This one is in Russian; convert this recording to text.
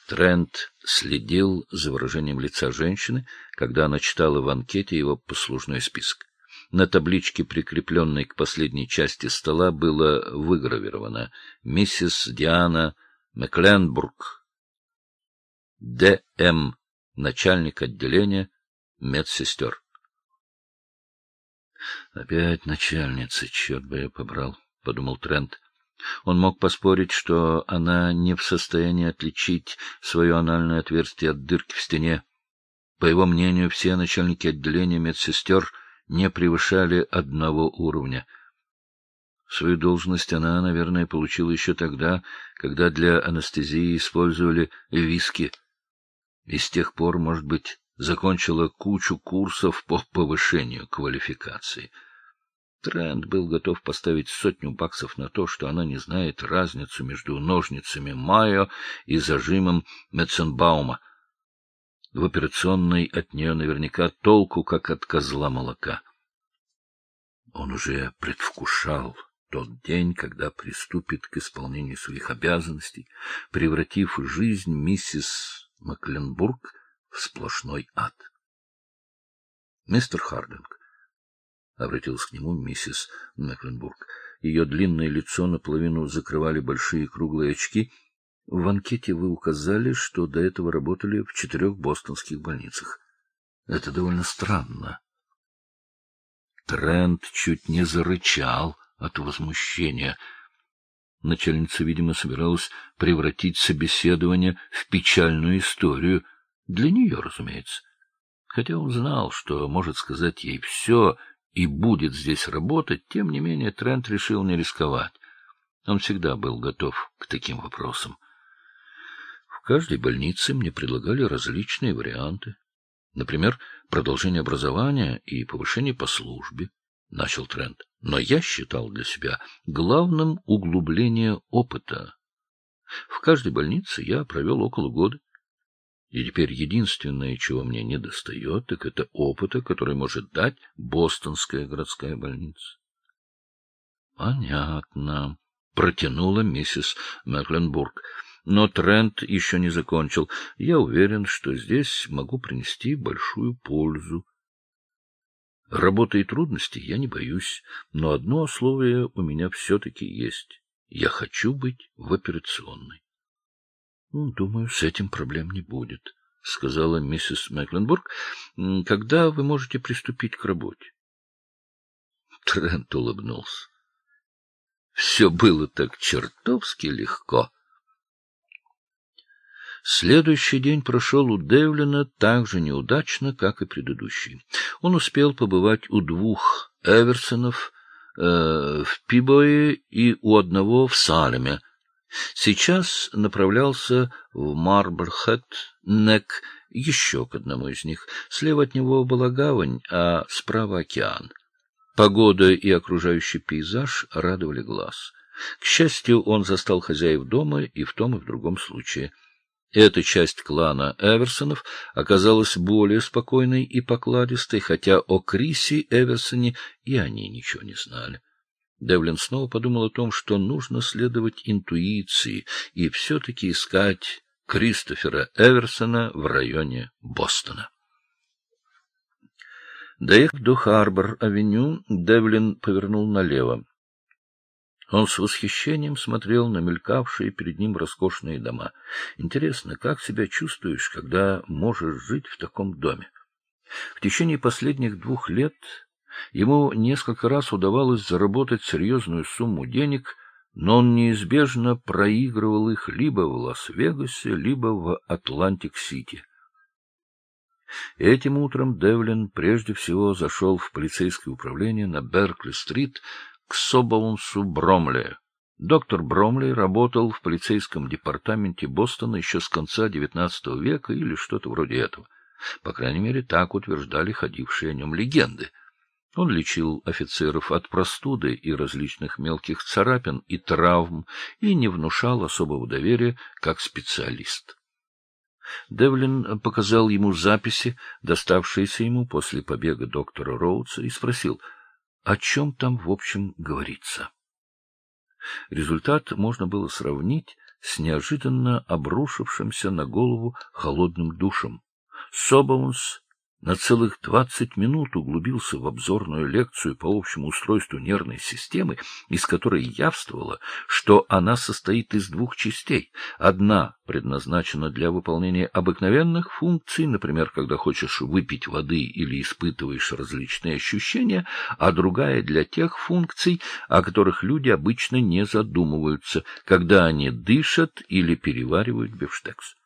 Трент следил за выражением лица женщины, когда она читала в анкете его послужной список. На табличке, прикрепленной к последней части стола, было выгравировано: «Миссис Диана Мекленбург, Д.М., начальник отделения медсестер». «Опять начальница, черт бы я побрал», — подумал Трент. Он мог поспорить, что она не в состоянии отличить свое анальное отверстие от дырки в стене. По его мнению, все начальники отделения медсестер не превышали одного уровня. Свою должность она, наверное, получила еще тогда, когда для анестезии использовали виски, и с тех пор, может быть, закончила кучу курсов по повышению квалификации. Трент был готов поставить $100 на то, что она не знает разницу между ножницами Майо и зажимом Метценбаума. В операционной от нее наверняка толку, как от козла молока. Он уже предвкушал тот день, когда приступит к исполнению своих обязанностей, превратив жизнь миссис Мекленбург в сплошной ад. — Мистер Хардинг, — обратилась к нему миссис Мекленбург. Ее длинное лицо наполовину закрывали большие круглые очки. — В анкете вы указали, что до этого работали в 4 бостонских больницах. Это довольно странно. Трент чуть не зарычал от возмущения. Начальница, видимо, собиралась превратить собеседование в печальную историю. Для нее, разумеется. Хотя он знал, что может сказать ей все и будет здесь работать, тем не менее Трент решил не рисковать. Он всегда был готов к таким вопросам. В каждой больнице мне предлагали различные варианты. Например, продолжение образования и повышение по службе, — начал Трент. Но я считал для себя главным углубление опыта. В каждой больнице я провел около года. И теперь единственное, чего мне недостает, так это опыта, который может дать Бостонская городская больница. — Понятно, — протянула миссис Мекленбург. Но Трент еще не закончил. Я уверен, что здесь могу принести большую пользу. Работы и трудностей я не боюсь, но одно условие у меня все-таки есть. Я хочу быть в операционной. — Думаю, с этим проблем не будет, — сказала миссис Мекленбург. — Когда вы можете приступить к работе? Трент улыбнулся. Все было так чертовски легко. Следующий день прошел у Девлина так же неудачно, как и предыдущий. Он успел побывать у 2 Эверсонов в Пибое и у одного в Салеме. Сейчас направлялся в Марблхэт-Нек, еще к одному из них. Слева от него была гавань, а справа океан. Погода и окружающий пейзаж радовали глаз. К счастью, он застал хозяев дома и в том, и в другом случае. Эта часть клана Эверсонов оказалась более спокойной и покладистой, хотя о Крисе Эверсоне и они ничего не знали. Девлин снова подумал о том, что нужно следовать интуиции и все-таки искать Кристофера Эверсона в районе Бостона. Доехав до Харбор-авеню, Девлин повернул налево. Он с восхищением смотрел на мелькавшие перед ним роскошные дома. Интересно, как себя чувствуешь, когда можешь жить в таком доме? В течение последних 2 лет ему несколько раз удавалось заработать серьезную сумму денег, но он неизбежно проигрывал их либо в Лас-Вегасе, либо в Атлантик-Сити. Этим утром Девлин прежде всего зашел в полицейское управление на Беркли-стрит, к Собаунсу Бромли. Доктор Бромли работал в полицейском департаменте Бостона еще с конца XIX века или что-то вроде этого. По крайней мере, так утверждали ходившие о нем легенды. Он лечил офицеров от простуды и различных мелких царапин и травм и не внушал особого доверия как специалист. Девлин показал ему записи, доставшиеся ему после побега доктора Роудса, и спросил, о чем там, в общем, говорится. Результат можно было сравнить с неожиданно обрушившимся на голову холодным душем. Собаунс на целых 20 минут углубился в обзорную лекцию по общему устройству нервной системы, из которой явствовало, что она состоит из двух частей. Одна предназначена для выполнения обыкновенных функций, например, когда хочешь выпить воды или испытываешь различные ощущения, а другая для тех функций, о которых люди обычно не задумываются, когда они дышат или переваривают бифштекс.